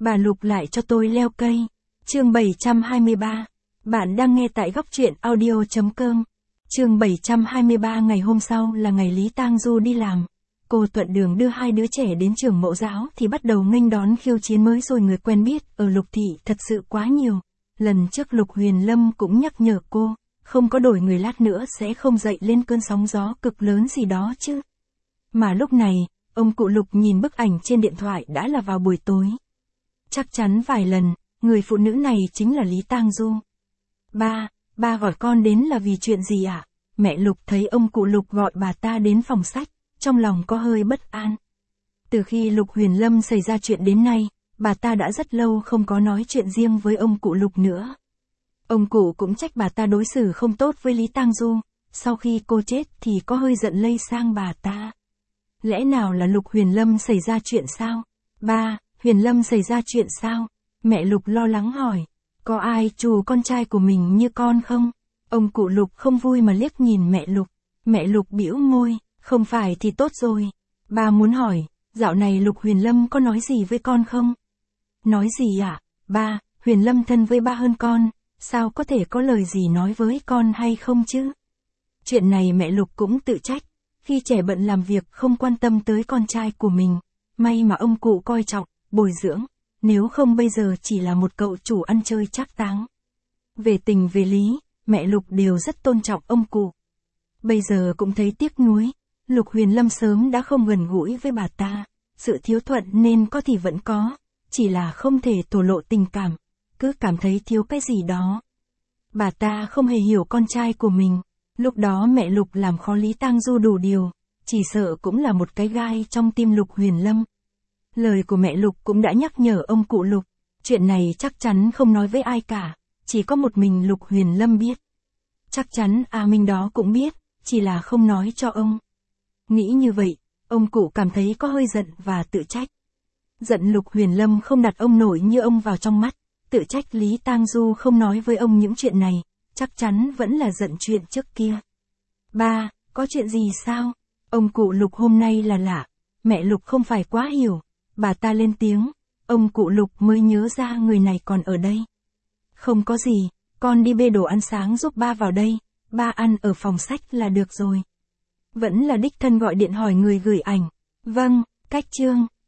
Bà Lục lại cho tôi leo cây. Chương 723. Bạn đang nghe tại góc truyện audio.com. Chương 723. Ngày hôm sau là ngày Lý Tang Du đi làm. Cô thuận đường đưa hai đứa trẻ đến trường mẫu giáo thì bắt đầu nghênh đón khiêu chiến mới rồi. Người quen biết ở Lục Thị thật sự quá nhiều. Lần trước Lục Huyền Lâm cũng nhắc nhở cô, không có đổi người lát nữa sẽ không dậy lên cơn sóng gió cực lớn gì đó chứ. Mà lúc này, ông cụ Lục nhìn bức ảnh trên điện thoại đã là vào buổi tối. Chắc chắn vài lần, người phụ nữ này chính là Lý Tang Du. Ba gọi con đến là vì chuyện gì ạ? Mẹ Lục thấy ông cụ Lục gọi bà ta đến phòng sách, trong lòng có hơi bất an. Từ khi Lục Huyền Lâm xảy ra chuyện đến nay, bà ta đã rất lâu không có nói chuyện riêng với ông cụ Lục nữa. Ông cụ cũng trách bà ta đối xử không tốt với Lý Tang Du, sau khi cô chết thì có hơi giận lây sang bà ta. Lẽ nào là Lục Huyền Lâm xảy ra chuyện sao? Ba, Huyền Lâm xảy ra chuyện sao? Mẹ Lục lo lắng hỏi. Có ai trù con trai của mình như con không? Ông cụ Lục không vui mà liếc nhìn mẹ Lục. Mẹ Lục bĩu môi, không phải thì tốt rồi. Ba muốn hỏi, dạo này Lục Huyền Lâm có nói gì với con không? Nói gì ạ? Ba, Huyền Lâm thân với ba hơn con, sao có thể có lời gì nói với con hay không chứ? Chuyện này mẹ Lục cũng tự trách, khi trẻ bận làm việc không quan tâm tới con trai của mình. May mà ông cụ coi trọng, bồi dưỡng, nếu không bây giờ chỉ là một cậu chủ ăn chơi trác táng. Về tình về lý, mẹ Lục đều rất tôn trọng ông cụ. Bây giờ cũng thấy tiếc nuối, Lục Huyền Lâm sớm đã không gần gũi với bà ta, sự thiếu thuận nên có thì vẫn có, chỉ là không thể thổ lộ tình cảm, cứ cảm thấy thiếu cái gì đó. Bà ta không hề hiểu con trai của mình, lúc đó mẹ Lục làm khó Lý Tang Du đủ điều, chỉ sợ cũng là một cái gai trong tim Lục Huyền Lâm. Lời của mẹ Lục cũng đã nhắc nhở ông cụ Lục, chuyện này chắc chắn không nói với ai cả, chỉ có một mình Lục Huyền Lâm biết. Chắc chắn A Minh đó cũng biết, chỉ là không nói cho ông. Nghĩ như vậy, ông cụ cảm thấy có hơi giận và tự trách. Giận Lục Huyền Lâm không đặt ông nổi như ông vào trong mắt, tự trách Lý Tang Du không nói với ông những chuyện này, chắc chắn vẫn là giận chuyện trước kia. Ba, có chuyện gì sao? Ông cụ Lục hôm nay là lạ, mẹ Lục không phải quá hiểu. Bà ta lên tiếng, ông cụ Lục mới nhớ ra người này còn ở đây. Không có gì, con đi bê đồ ăn sáng giúp ba vào đây, ba ăn ở phòng sách là được rồi. Vẫn là đích thân gọi điện hỏi người gửi ảnh. Vâng, cách chương.